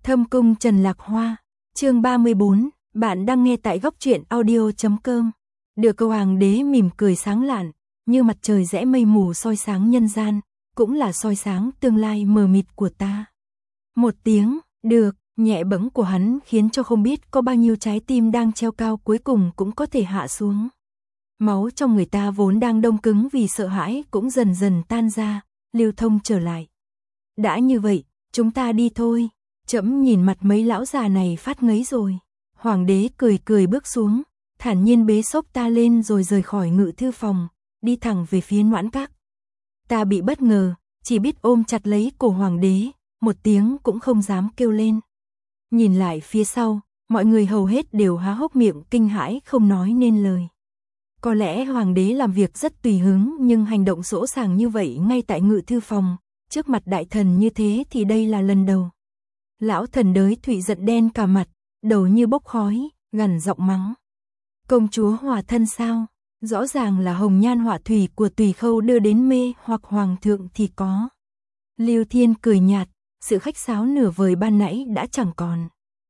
Thâm cung Trần Lạc Hoa, chương 34, bạn đang nghe tại góc truyện audio.com. Được câu hoàng đế mỉm cười sáng lạn, như mặt trời rẽ mây mù soi sáng nhân gian, cũng là soi sáng tương lai mờ mịt của ta. Một tiếng, được, nhẹ bẫng của hắn khiến cho không biết có bao nhiêu trái tim đang treo cao cuối cùng cũng có thể hạ xuống. Máu trong người ta vốn đang đông cứng vì sợ hãi cũng dần dần tan ra, lưu thông trở lại. Đã như vậy, chúng ta đi thôi. Trẫm nhìn mặt mấy lão già này phát ngấy rồi. Hoàng đế cười cười bước xuống, thản nhiên bế xốc ta lên rồi rời khỏi ngự thư phòng, đi thẳng về phía Noãn Các. Ta bị bất ngờ, chỉ biết ôm chặt lấy cổ hoàng đế, một tiếng cũng không dám kêu lên. Nhìn lại phía sau, mọi người hầu hết đều há hốc miệng kinh hãi không nói nên lời. Có lẽ hoàng đế làm việc rất tùy hứng nhưng hành động sỗ sàng như vậy ngay tại ngự thư phòng, trước mặt đại thần như thế thì đây là lần đầu. Lão thần Đới Thụy giận đen cả mặt, đầu như bốc khói, gằn giọng mắng. Công chúa hòa thân sao? Rõ ràng là hồng nhan họa thủy của Tùy Khâu đưa đến mê hoặc hoàng thượng thì có. Lưu Thiên cười nhạt, sự khách sáo nửa vời ban nãy đã chẳng còn.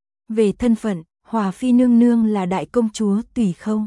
Về thân phận, Hòa Phi nương nương là đại công chúa Tùy Khâu.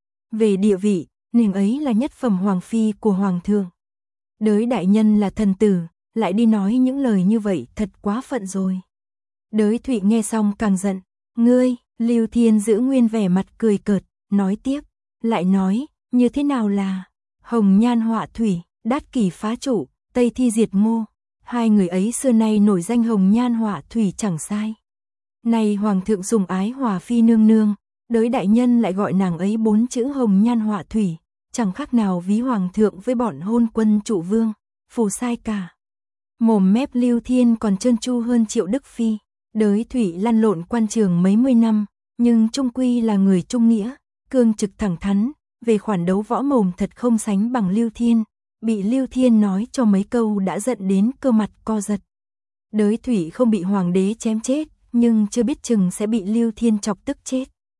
Về địa vị, nàng ấy là nhất phẩm hoàng phi của hoàng thượng. Đới đại nhân là thần tử, lại đi nói những lời như vậy thật quá phận rồi. Đới Thụy nghe xong càng giận, ngươi, Lưu Thiên giữ nguyên vẻ mặt cười cợt, nói tiếp, lại nói, như thế nào là hồng nhan họa thủy, đát kỷ phá trụ, tây thi diệt mô, hai người ấy xưa nay nổi danh hồng nhan họa thủy chẳng sai. Này hoàng thượng sủng ái Hòa Phi nương nương, Đới đại nhân lại gọi nàng ấy 4 chữ hồng nhan họa thủy, chẳng khác nào ví hoàng thượng với bọn hôn quân trụ vương, phù sai cả. Mồm mép Lưu Thiên còn trơn tru hơn Triệu Đức Phi. Đới Thụy lăn lộn quan trường mấy mươi năm, nhưng trung quy là người trung nghĩa, cương trực thẳng thắn, về khoản đấu võ mồm thật không sánh bằng Lưu Thiên, bị Lưu Thiên nói cho mấy câu đã giận đến cơ mặt co giật. Đới Thụy không bị hoàng đế chém chết, nhưng chưa biết chừng sẽ bị Lưu Thiên chọc tức chết.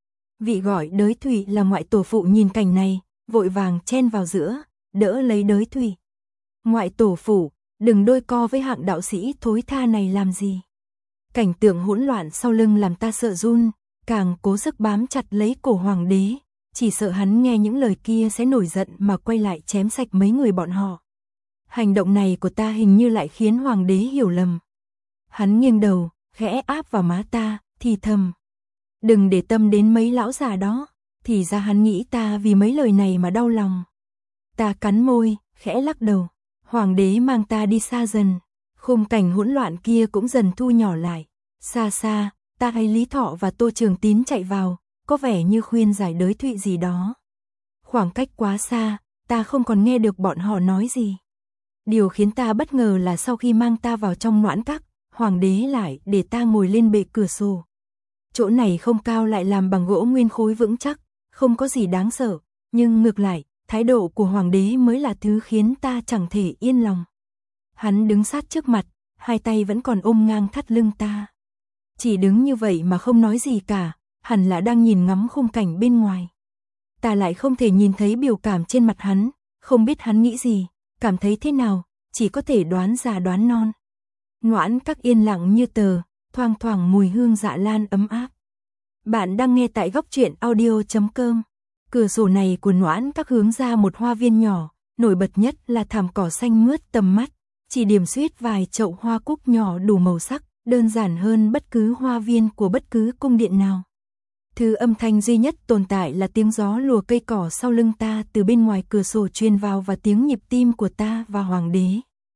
Vị gọi Đới Thụy là ngoại tổ phụ nhìn cảnh này, vội vàng chen vào giữa, đỡ lấy Đới Thụy. Ngoại tổ phụ, đừng đôi co với hạng đạo sĩ thối tha này làm gì. Cảnh tượng hỗn loạn sau lưng làm ta sợ run, càng cố sức bám chặt lấy cổ hoàng đế, chỉ sợ hắn nghe những lời kia sẽ nổi giận mà quay lại chém sạch mấy người bọn họ. Hành động này của ta hình như lại khiến hoàng đế hiểu lầm. Hắn nghiêng đầu, khẽ áp vào má ta, thì thầm. Đừng để tâm đến mấy lão già đó, thì ra hắn nghĩ ta vì mấy lời này mà đau lòng. Ta cắn môi, khẽ lắc đầu, hoàng đế mang ta đi xa dần. Khung cảnh hỗn loạn kia cũng dần thu nhỏ lại. Xa xa, ta thấy Lý Thọ và Tô Trường Tín chạy vào, có vẻ như khuyên giải Đới Thụy gì đó. Khoảng cách quá xa, ta không còn nghe được bọn họ nói gì. Điều khiến ta bất ngờ là sau khi mang ta vào trong Noãn Các, hoàng đế lại để ta ngồi lên bệ cửa sổ. Chỗ này không cao lại làm bằng gỗ nguyên khối vững chắc, không có gì đáng sợ, nhưng ngược lại, thái độ của hoàng đế mới là thứ khiến ta chẳng thể yên lòng. Hắn đứng sát trước mặt, hai tay vẫn còn ôm ngang thắt lưng ta. Chỉ đứng như vậy mà không nói gì cả, hẳn là đang nhìn ngắm khung cảnh bên ngoài. Ta lại không thể nhìn thấy biểu cảm trên mặt hắn, không biết hắn nghĩ gì, cảm thấy thế nào, chỉ có thể đoán già đoán non. Noãn Các yên lặng như tờ, thoang thoảng mùi hương dạ lan ấm áp. Bạn đang nghe tại góc truyện audio.com. Cửa sổ này của Noãn Các hướng ra một hoa viên nhỏ, nổi bật nhất là thảm cỏ xanh mướt tầm mắt. Chỉ điểm xuyết vài chậu hoa cúc nhỏ đủ màu sắc, đơn giản hơn bất cứ hoa viên của bất cứ cung điện nào. Thứ âm thanh duy nhất tồn tại là tiếng gió lùa cây cỏ sau lưng ta từ bên ngoài cửa sổ truyền vào và tiếng nhịp tim của ta và hoàng đế.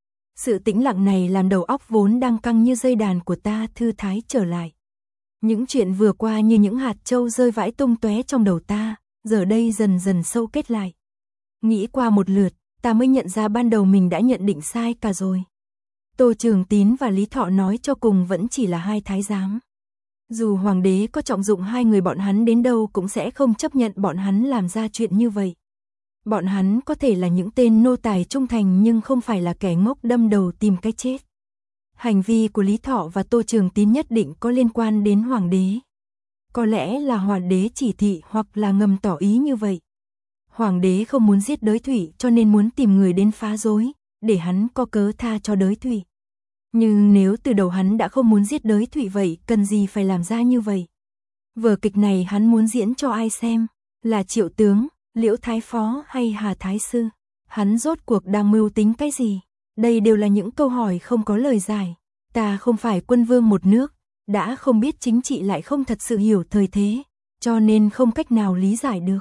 Sự tĩnh lặng này làm đầu óc vốn đang căng như dây đàn của ta thư thái trở lại. Những chuyện vừa qua như những hạt châu rơi vãi tung tóe trong đầu ta, giờ đây dần dần sâu kết lại. Nghĩ qua một lượt, ta mới nhận ra ban đầu mình đã nhận định sai cả rồi. Tô Trường Tín và Lý Thọ nói cho cùng vẫn chỉ là hai thái giám. Dù hoàng đế có trọng dụng hai người bọn hắn đến đâu cũng sẽ không chấp nhận bọn hắn làm ra chuyện như vậy. Bọn hắn có thể là những tên nô tài trung thành nhưng không phải là kẻ ngốc đâm đầu tìm cái chết. Hành vi của Lý Thọ và Tô Trường Tín nhất định có liên quan đến hoàng đế. Có lẽ là hoàng đế chỉ thị hoặc là ngầm tỏ ý như vậy. Hoàng đế không muốn giết Đới Thụy cho nên muốn tìm người đến phá rối, để hắn có cớ tha cho Đới Thụy. Nhưng nếu từ đầu hắn đã không muốn giết Đới Thụy vậy, cần gì phải làm ra như vậy? Vở kịch này hắn muốn diễn cho ai xem? Là Triệu tướng, Liễu Thái Phó hay Hà Thái Sư? Hắn rốt cuộc đang mưu tính cái gì? Đây đều là những câu hỏi không có lời giải. Ta không phải quân vương một nước, đã không biết chính trị lại không thật sự hiểu thời thế, cho nên không cách nào lý giải được.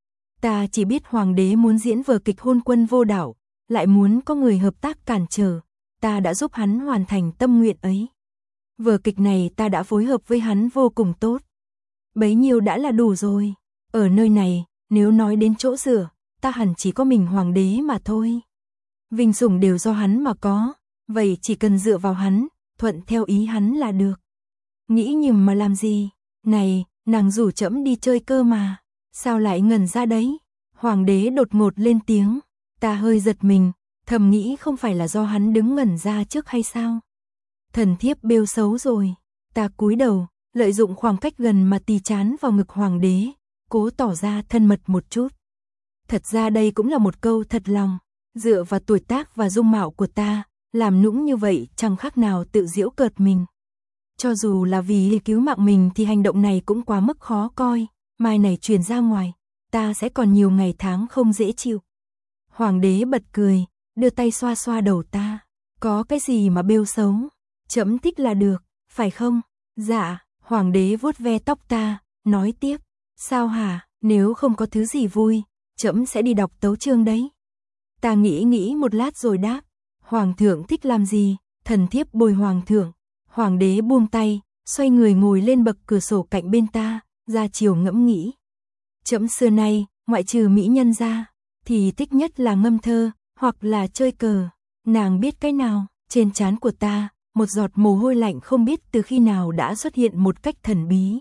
Ta chỉ biết hoàng đế muốn diễn vở kịch hôn quân vô đạo, lại muốn có người hợp tác cản trở, ta đã giúp hắn hoàn thành tâm nguyện ấy. Vở kịch này ta đã phối hợp với hắn vô cùng tốt. Bấy nhiêu đã là đủ rồi. Ở nơi này, nếu nói đến chỗ dựa, ta hẳn chỉ có mình hoàng đế mà thôi. Vinh sủng đều do hắn mà có, vậy chỉ cần dựa vào hắn, thuận theo ý hắn là được. Nghĩ nhầm mà làm gì? Này, nàng rủ trẫm đi chơi cơ mà, sao lại ngẩn ra đấy? Hoàng đế đột ngột lên tiếng, ta hơi giật mình, thầm nghĩ không phải là do hắn đứng ngẩn ra trước hay sao? Thần thiếp bêu xấu rồi, ta cúi đầu, lợi dụng khoảng cách gần mà tì chán vào ngực hoàng đế, cố tỏ ra thân mật một chút. Thật ra đây cũng là một câu thật lòng, dựa vào tuổi tác và dung mạo của ta, làm nũng như vậy chẳng khác nào tự giễu cợt mình. Cho dù là vì cứu mạng mình thì hành động này cũng quá mức khó coi, mai này truyền ra ngoài, ta sẽ còn nhiều ngày tháng không dễ chịu. Hoàng đế bật cười, đưa tay xoa xoa đầu ta, có cái gì mà bêu xấu, trẫm thích là được, phải không? Dạ, hoàng đế vuốt ve tóc ta, nói tiếp, sao hả, nếu không có thứ gì vui, trẫm sẽ đi đọc tấu chương đấy. Ta nghĩ một lát rồi đáp, hoàng thượng thích làm gì, thần thiếp bồi hoàng thượng. Hoàng đế buông tay, xoay người ngồi lên bậc cửa sổ cạnh bên ta, ra chiều ngẫm nghĩ. Trẫm xưa nay, ngoại trừ mỹ nhân ra, thì thích nhất là ngâm thơ, hoặc là chơi cờ. Nàng biết cái nào? Trên trán của ta, một giọt mồ hôi lạnh không biết từ khi nào đã xuất hiện một cách thần bí.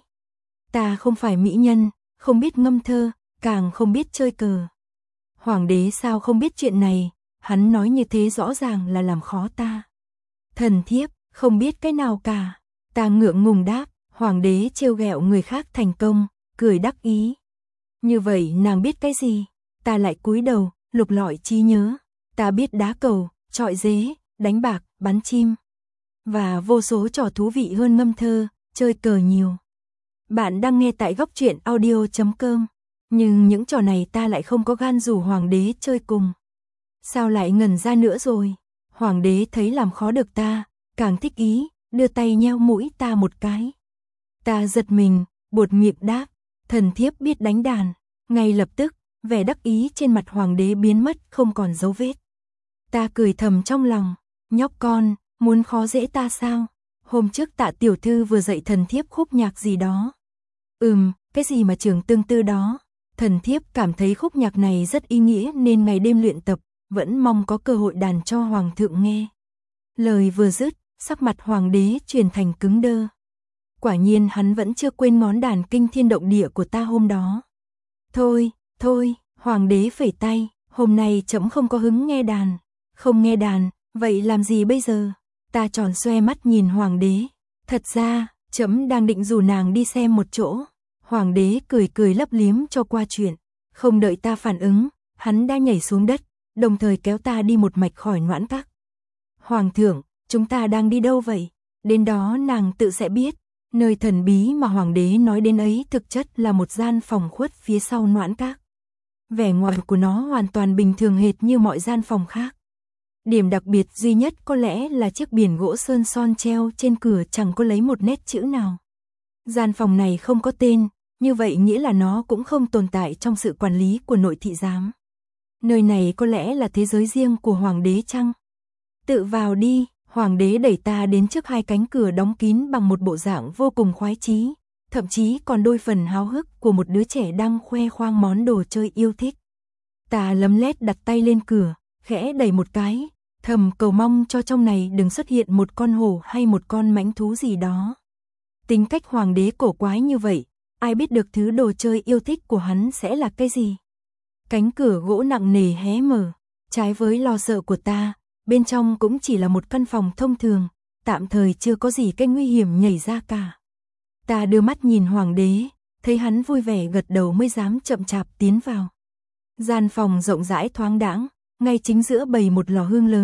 Ta không phải mỹ nhân, không biết ngâm thơ, càng không biết chơi cờ. Hoàng đế sao không biết chuyện này, hắn nói như thế rõ ràng là làm khó ta. Thần thiếp, không biết cái nào cả. Ta ngượng ngùng đáp, hoàng đế trêu ghẹo người khác thành công, cười đắc ý. Như vậy nàng biết cái gì? Ta lại cúi đầu, lục lọi trí nhớ. Ta biết đá cầu, chọi dế, đánh bạc, bắn chim. Và vô số trò thú vị hơn ngâm thơ, chơi cờ nhiều. Bạn đang nghe tại Góc Truyện Audio.com. Nhưng những trò này ta lại không có gan rủ hoàng đế chơi cùng. Sao lại ngẩn ra nữa rồi? Hoàng đế thấy làm khó được ta, càng thích ý, đưa tay nheo mũi ta một cái. Ta giật mình, buột miệng đáp, thần thiếp biết đánh đàn. Ngay lập tức, vẻ đắc ý trên mặt hoàng đế biến mất không còn dấu vết. Ta cười thầm trong lòng, nhóc con, muốn khó dễ ta sao? Hôm trước Tạ tiểu thư vừa dạy thần thiếp khúc nhạc gì đó. Cái gì mà trường tương tư đó? Thần thiếp cảm thấy khúc nhạc này rất ý nghĩa nên ngày đêm luyện tập, vẫn mong có cơ hội đàn cho hoàng thượng nghe. Lời vừa dứt, sắc mặt hoàng đế chuyển thành cứng đơ. Quả nhiên hắn vẫn chưa quên ngón đàn kinh thiên động địa của ta hôm đó. Thôi, hoàng đế phẩy tay, hôm nay trẫm không có hứng nghe đàn. Không nghe đàn, vậy làm gì bây giờ? Ta tròn xoe mắt nhìn hoàng đế. Thật ra, trẫm đang định rủ nàng đi xem một chỗ. Hoàng đế cười lấp liếm cho qua chuyện. Không đợi ta phản ứng, hắn đã nhảy xuống đất, đồng thời kéo ta đi một mạch khỏi Noãn Các. Hoàng thượng, chúng ta đang đi đâu vậy? Đến đó nàng tự sẽ biết. Nơi thần bí mà hoàng đế nói đến ấy thực chất là một gian phòng khuất phía sau Noãn Các. Vẻ ngoài của nó hoàn toàn bình thường hệt như mọi gian phòng khác. Điểm đặc biệt duy nhất có lẽ là chiếc biển gỗ sơn son treo trên cửa chẳng có lấy một nét chữ nào. Gian phòng này không có tên, như vậy nghĩa là nó cũng không tồn tại trong sự quản lý của nội thị giám. Nơi này có lẽ là thế giới riêng của hoàng đế chăng? Tự vào đi, hoàng đế đẩy ta đến trước hai cánh cửa đóng kín bằng một bộ dạng vô cùng khoái chí, thậm chí còn đôi phần háo hức của một đứa trẻ đang khoe khoang món đồ chơi yêu thích. Ta lấm lét đặt tay lên cửa, khẽ đẩy một cái, thầm cầu mong cho trong này đừng xuất hiện một con hổ hay một con mãnh thú gì đó. Tính cách hoàng đế cổ quái như vậy, ai biết được thứ đồ chơi yêu thích của hắn sẽ là cái gì? Cánh cửa gỗ nặng nề hé mở, trái với lo sợ của ta, bên trong cũng chỉ là một căn phòng thông thường, tạm thời chưa có gì cái nguy hiểm nhảy ra cả. Ta đưa mắt nhìn hoàng đế, thấy hắn vui vẻ gật đầu mới dám chậm chạp tiến vào. Gian phòng rộng rãi thoáng đãng, ngay chính giữa bày một lò hương lớn,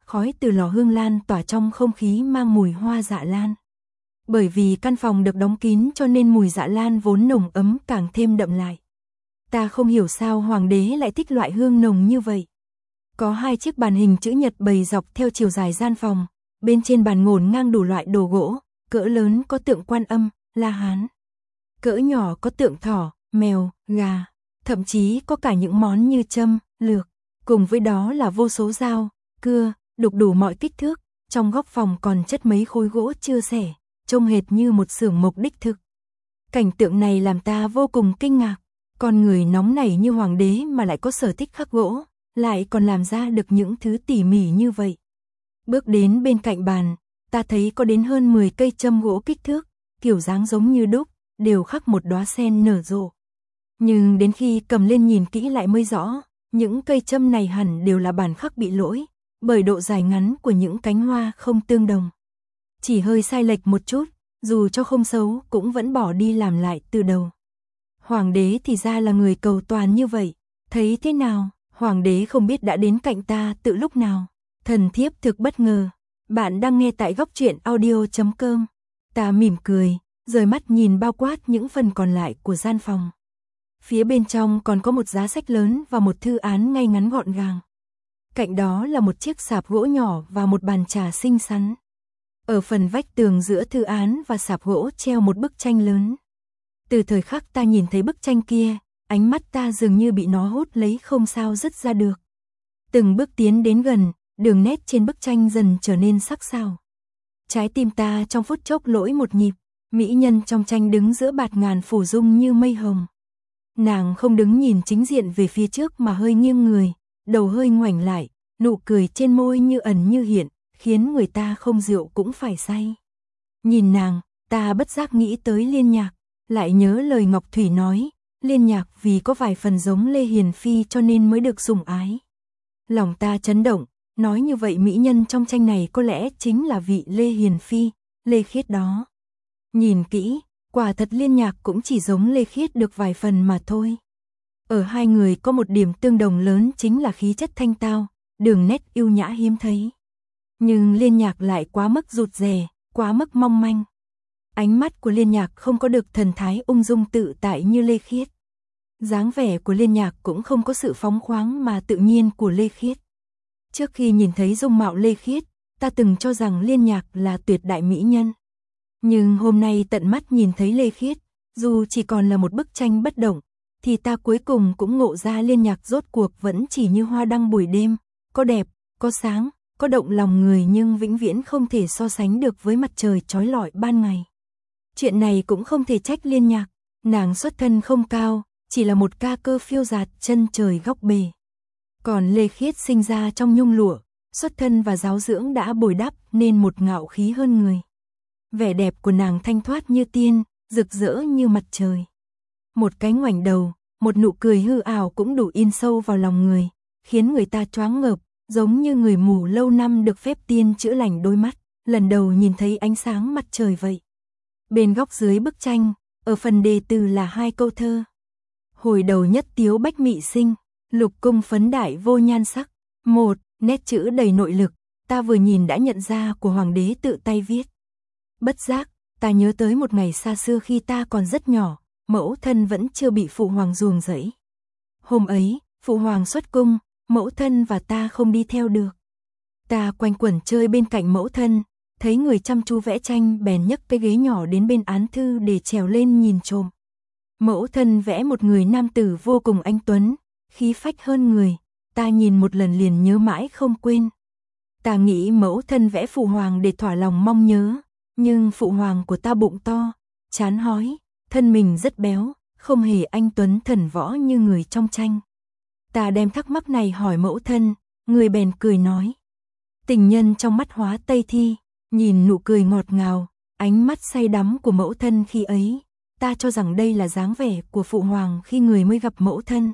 khói từ lò hương lan tỏa trong không khí mang mùi hoa dạ lan. Bởi vì căn phòng được đóng kín cho nên mùi dạ lan vốn nồng ấm càng thêm đậm lại. Ta không hiểu sao hoàng đế lại thích loại hương nồng như vậy. Có 2 chiếc bàn hình chữ nhật bày dọc theo chiều dài gian phòng, bên trên bàn ngổn ngang đủ loại đồ gỗ, cỡ lớn có tượng Quan Âm, La Hán. Cỡ nhỏ có tượng thỏ, mèo, gà, thậm chí có cả những món như châm, lược, cùng với đó là vô số dao, cưa, đục đủ mọi kích thước, trong góc phòng còn chất mấy khối gỗ chưa xẻ, trông hệt như một xưởng mộc đích thực. Cảnh tượng này làm ta vô cùng kinh ngạc, con người nóng nảy như hoàng đế mà lại có sở thích khắc gỗ, lại còn làm ra được những thứ tỉ mỉ như vậy. Bước đến bên cạnh bàn, ta thấy có đến hơn 10 cây châm gỗ kích thước, kiểu dáng giống như đúc, đều khắc một đóa sen nở rộ. Nhưng đến khi cầm lên nhìn kỹ lại mới rõ, những cây châm này hẳn đều là bản khắc bị lỗi, bởi độ dài ngắn của những cánh hoa không tương đồng. Chỉ hơi sai lệch một chút, dù cho không xấu cũng vẫn bỏ đi làm lại từ đầu. Hoàng đế thì ra là người cầu toàn như vậy, thấy thế nào, hoàng đế không biết đã đến cạnh ta từ lúc nào. Thần thiếp thực bất ngờ. Bạn đang nghe tại góc truyện audio.com. Ta mỉm cười, rời mắt nhìn bao quát những phần còn lại của gian phòng. Phía bên trong còn có một giá sách lớn và một thư án ngay ngắn gọn gàng. Cạnh đó là một chiếc sạp gỗ nhỏ và một bàn trà xinh xắn. Ở phần vách tường giữa thư án và sạp gỗ treo một bức tranh lớn. Từ thời khắc ta nhìn thấy bức tranh kia, ánh mắt ta dường như bị nó hút lấy không sao dứt ra được. Từng bước tiến đến gần, đường nét trên bức tranh dần trở nên sắc sảo. Trái tim ta trong phút chốc lỗi một nhịp, mỹ nhân trong tranh đứng giữa bạt ngàn phủ dung như mây hồng. Nàng không đứng nhìn chính diện về phía trước mà hơi nghiêng người, đầu hơi ngoảnh lại, nụ cười trên môi như ẩn như hiện, khiến người ta không rượu cũng phải say. Nhìn nàng, ta bất giác nghĩ tới Liên Nhạc, lại nhớ lời Ngọc Thủy nói, Liên Nhạc vì có vài phần giống Lê Hiền Phi cho nên mới được sủng ái. Lòng ta chấn động, nói như vậy mỹ nhân trong tranh này có lẽ chính là vị Lê Hiền Phi, Lê Khiết đó. Nhìn kỹ, quả thật Liên Nhạc cũng chỉ giống Lê Khiết được vài phần mà thôi. Ở hai người có một điểm tương đồng lớn chính là khí chất thanh tao, đường nét yêu nhã hiếm thấy. Nhưng Liên Nhạc lại quá mức rụt rè, quá mức mong manh. Ánh mắt của Liên Nhạc không có được thần thái ung dung tự tại như Lê Khiết. Dáng vẻ của Liên Nhạc cũng không có sự phóng khoáng mà tự nhiên của Lê Khiết. Trước khi nhìn thấy dung mạo Lê Khiết, ta từng cho rằng Liên Nhạc là tuyệt đại mỹ nhân. Nhưng hôm nay tận mắt nhìn thấy Lê Khiết, dù chỉ còn là một bức tranh bất động, thì ta cuối cùng cũng ngộ ra Liên Nhạc rốt cuộc vẫn chỉ như hoa đăng buổi đêm, có đẹp, có sáng, có động lòng người nhưng vĩnh viễn không thể so sánh được với mặt trời chói lọi ban ngày. Chuyện này cũng không thể trách Liên Nhạc, nàng xuất thân không cao, chỉ là một ca cơ phiêu dạt chân trời góc bề. Còn Lê Khiết sinh ra trong nhung lụa, xuất thân và giáo dưỡng đã bồi đắp nên một ngạo khí hơn người. Vẻ đẹp của nàng thanh thoát như tiên, rực rỡ như mặt trời. Một cái ngoảnh đầu, một nụ cười hư ảo cũng đủ in sâu vào lòng người, khiến người ta choáng ngợp, giống như người mù lâu năm được phép tiên chữa lành đôi mắt, lần đầu nhìn thấy ánh sáng mặt trời vậy. Bên góc dưới bức tranh, ở phần đề từ là 2 câu thơ. Hồi đầu nhất tiếu bách mị sinh, lục cung phấn đại vô nhan sắc. Một, nét chữ đầy nội lực, ta vừa nhìn đã nhận ra của hoàng đế tự tay viết. Bất giác, ta nhớ tới một ngày xa xưa khi ta còn rất nhỏ, mẫu thân vẫn chưa bị phụ hoàng ruồng rẫy. Hôm ấy, phụ hoàng xuất cung, mẫu thân và ta không đi theo được. Ta quanh quẩn chơi bên cạnh mẫu thân, thấy người chăm chú vẽ tranh bèn nhấc cái ghế nhỏ đến bên án thư để trèo lên nhìn trộm. Mẫu thân vẽ một người nam tử vô cùng anh tuấn, khí phách hơn người, ta nhìn một lần liền nhớ mãi không quên. Ta nghĩ mẫu thân vẽ phụ hoàng để thỏa lòng mong nhớ, nhưng phụ hoàng của ta bụng to, chán hói, thân mình rất béo, không hề anh tuấn thần võ như người trong tranh. Ta đem thắc mắc này hỏi mẫu thân, người bèn cười nói. Tình nhân trong mắt hóa Tây Thi, nhìn nụ cười ngọt ngào, ánh mắt say đắm của mẫu thân khi ấy, ta cho rằng đây là dáng vẻ của phụ hoàng khi người mới gặp mẫu thân.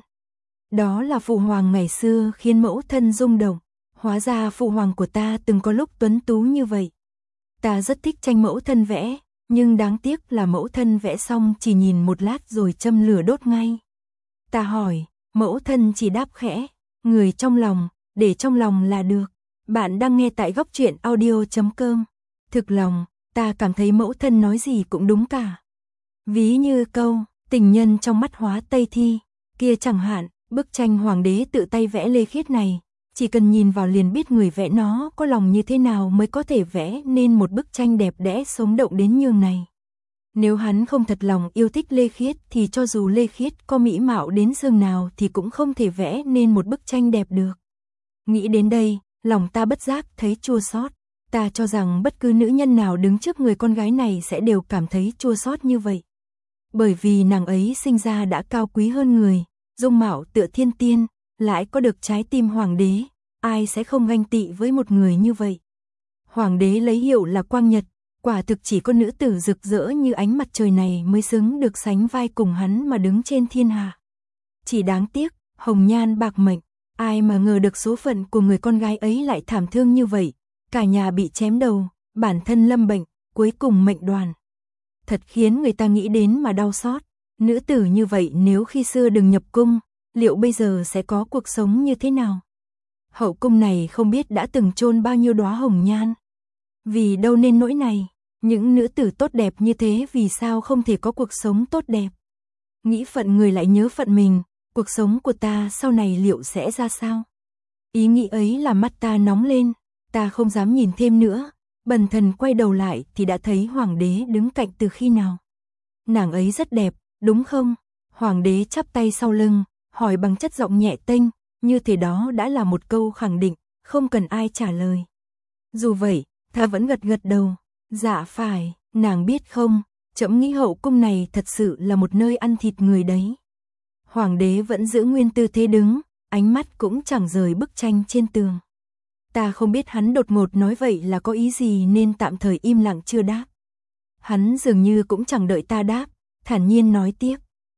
Đó là phụ hoàng ngày xưa khiến mẫu thân rung động, hóa ra phụ hoàng của ta từng có lúc tuấn tú như vậy. Ta rất thích tranh mẫu thân vẽ, nhưng đáng tiếc là mẫu thân vẽ xong chỉ nhìn một lát rồi châm lửa đốt ngay. Ta hỏi, mẫu thân chỉ đáp khẽ, người trong lòng, để trong lòng là được. Bạn đang nghe tại góc truyện audio.com. Thực lòng, ta cảm thấy mẫu thân nói gì cũng đúng cả. Ví như câu, tình nhân trong mắt hóa Tây Thi, kia chẳng hạn, bức tranh hoàng đế tự tay vẽ Lê Khiết này, chỉ cần nhìn vào liền biết người vẽ nó có lòng như thế nào mới có thể vẽ nên một bức tranh đẹp đẽ sống động đến nhường này. Nếu hắn không thật lòng yêu thích Lê Khiết thì cho dù Lê Khiết có mỹ mạo đến giường nào thì cũng không thể vẽ nên một bức tranh đẹp được. Nghĩ đến đây, lòng ta bất giác thấy chua xót. Ta cho rằng bất cứ nữ nhân nào đứng trước người con gái này sẽ đều cảm thấy chua xót như vậy. Bởi vì nàng ấy sinh ra đã cao quý hơn người, dung mạo tựa thiên tiên, lại có được trái tim hoàng đế, ai sẽ không ganh tị với một người như vậy. Hoàng đế lấy hiệu là Quang Nhật, quả thực chỉ có nữ tử rực rỡ như ánh mặt trời này mới xứng được sánh vai cùng hắn mà đứng trên thiên hạ. Chỉ đáng tiếc, hồng nhan bạc mệnh, ai mà ngờ được số phận của người con gái ấy lại thảm thương như vậy, cả nhà bị chém đầu, bản thân lâm bệnh, cuối cùng mệnh đoàn. Thật khiến người ta nghĩ đến mà đau xót, nữ tử như vậy nếu khi xưa đừng nhập cung, liệu bây giờ sẽ có cuộc sống như thế nào? Hậu cung này không biết đã từng chôn bao nhiêu đóa hồng nhan. Vì đâu nên nỗi này, những nữ tử tốt đẹp như thế vì sao không thể có cuộc sống tốt đẹp? Nghĩ phận người lại nhớ phận mình, cuộc sống của ta sau này liệu sẽ ra sao? Ý nghĩ ấy làm mắt ta nóng lên, ta không dám nhìn thêm nữa, bần thần quay đầu lại thì đã thấy hoàng đế đứng cạnh từ khi nào. Nàng ấy rất đẹp, đúng không? Hoàng đế chắp tay sau lưng, hỏi bằng chất giọng nhẹ tênh, như thế đó đã là một câu khẳng định, không cần ai trả lời. Dù vậy, ta vẫn gật gật đầu, dạ phải, nàng biết không, trẫm nghĩ hậu cung này thật sự là một nơi ăn thịt người đấy. Hoàng đế vẫn giữ nguyên tư thế đứng, ánh mắt cũng chẳng rời bức tranh trên tường. Ta không biết hắn đột ngột nói vậy là có ý gì nên tạm thời im lặng chưa đáp. Hắn dường như cũng chẳng đợi ta đáp, thản nhiên nói tiếp.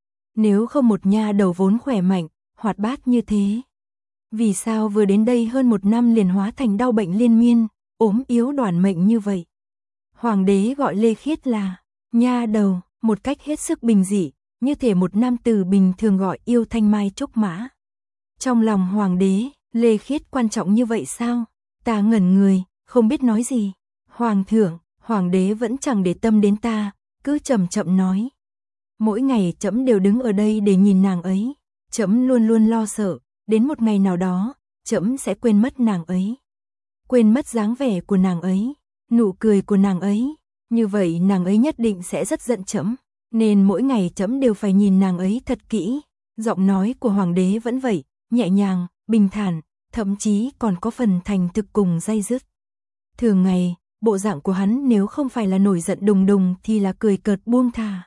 Nếu không một nha đầu vốn khỏe mạnh, hoạt bát như thế, vì sao vừa đến đây hơn một năm liền hóa thành đau bệnh liên miên, ốm yếu đoản mệnh như vậy? Hoàng đế gọi Lê Khiết là nha đầu, một cách hết sức bình dị, như thể một nam tử bình thường gọi yêu thanh mai trúc mã. Trong lòng hoàng đế, Lê Khiết quan trọng như vậy sao? Ta ngẩn người, không biết nói gì. Hoàng thượng, hoàng đế vẫn chẳng để tâm đến ta, cứ chậm chậm nói. Mỗi ngày trẫm đều đứng ở đây để nhìn nàng ấy, trẫm luôn luôn lo sợ, đến một ngày nào đó, trẫm sẽ quên mất nàng ấy. Quên mất dáng vẻ của nàng ấy, nụ cười của nàng ấy, như vậy nàng ấy nhất định sẽ rất giận trẫm, nên mỗi ngày trẫm đều phải nhìn nàng ấy thật kỹ. Giọng nói của hoàng đế vẫn vậy, nhẹ nhàng, bình thản, thậm chí còn có phần thành thực cùng day dứt. Thường ngày, bộ dạng của hắn nếu không phải là nổi giận đùng đùng thì là cười cợt buông thả.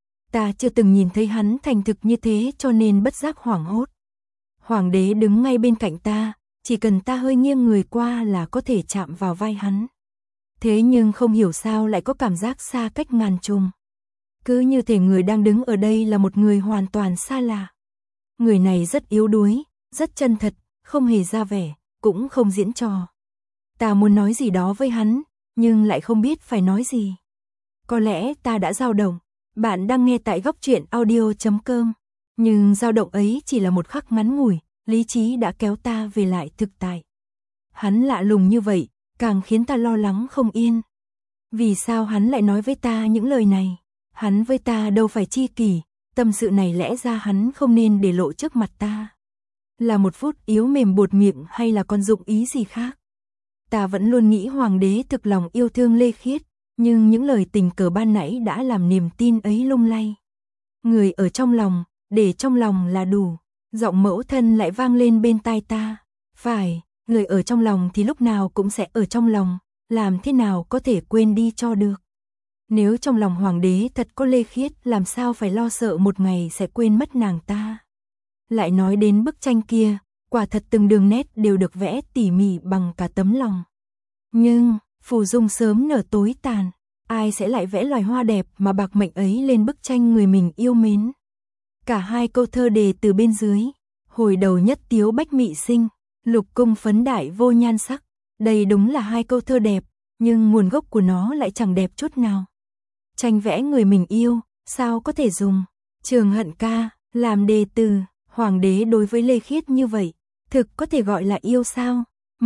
Ta chưa từng nhìn thấy hắn thành thực như thế cho nên bất giác hoảng hốt. Hoàng đế đứng ngay bên cạnh ta, chỉ cần ta hơi nghiêng người qua là có thể chạm vào vai hắn. Thế nhưng không hiểu sao lại có cảm giác xa cách ngàn trùng. Cứ như thể người đang đứng ở đây là một người hoàn toàn xa lạ. Người này rất yếu đuối, rất chân thật, không hề ra vẻ, cũng không diễn trò. Ta muốn nói gì đó với hắn, nhưng lại không biết phải nói gì. Có lẽ ta đã dao động. Bạn đang nghe tại góc truyện audio.com. Nhưng dao động ấy chỉ là một khắc ngắn ngủi, lý trí đã kéo ta về lại thực tại. Hắn lạ lùng như vậy, càng khiến ta lo lắng không yên. Vì sao hắn lại nói với ta những lời này? Hắn với ta đâu phải tri kỷ, tâm sự này lẽ ra hắn không nên để lộ trước mặt ta. Là một phút yếu mềm buột miệng hay là còn dụng ý gì khác? Ta vẫn luôn nghĩ hoàng đế thực lòng yêu thương Lê Khiết, nhưng những lời tình cờ ban nãy đã làm niềm tin ấy lung lay. Người ở trong lòng, để trong lòng là đủ. Giọng mẫu thân lại vang lên bên tai ta. Phải, người ở trong lòng thì lúc nào cũng sẽ ở trong lòng, làm thế nào có thể quên đi cho được. Nếu trong lòng hoàng đế thật có Lê Khiết, làm sao phải lo sợ một ngày sẽ quên mất nàng ta. Lại nói đến bức tranh kia, quả thật từng đường nét đều được vẽ tỉ mỉ bằng cả tấm lòng. Nhưng, phù dung sớm nở tối tàn, ai sẽ lại vẽ loài hoa đẹp mà bạc mệnh ấy lên bức tranh người mình yêu mến. Cả hai câu thơ đề từ bên dưới, hồi đầu nhất tiếu bách mị sinh, lục cung phấn đại vô nhan sắc. Đây đúng là hai câu thơ đẹp, nhưng nguồn gốc của nó lại chẳng đẹp chút nào. Tranh vẽ người mình yêu, sao có thể dùng Trường Hận Ca làm đề từ? Hoàng đế đối với Lê Khiết như vậy, thực có thể gọi là yêu sao?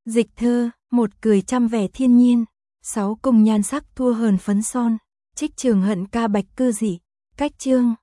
Dịch thơ, một cười trăm vẻ thiên nhiên. 6 cùng nhan sắc thua hờn phấn son. Trích Trường Hận ca bạch cư dị. Cách chương.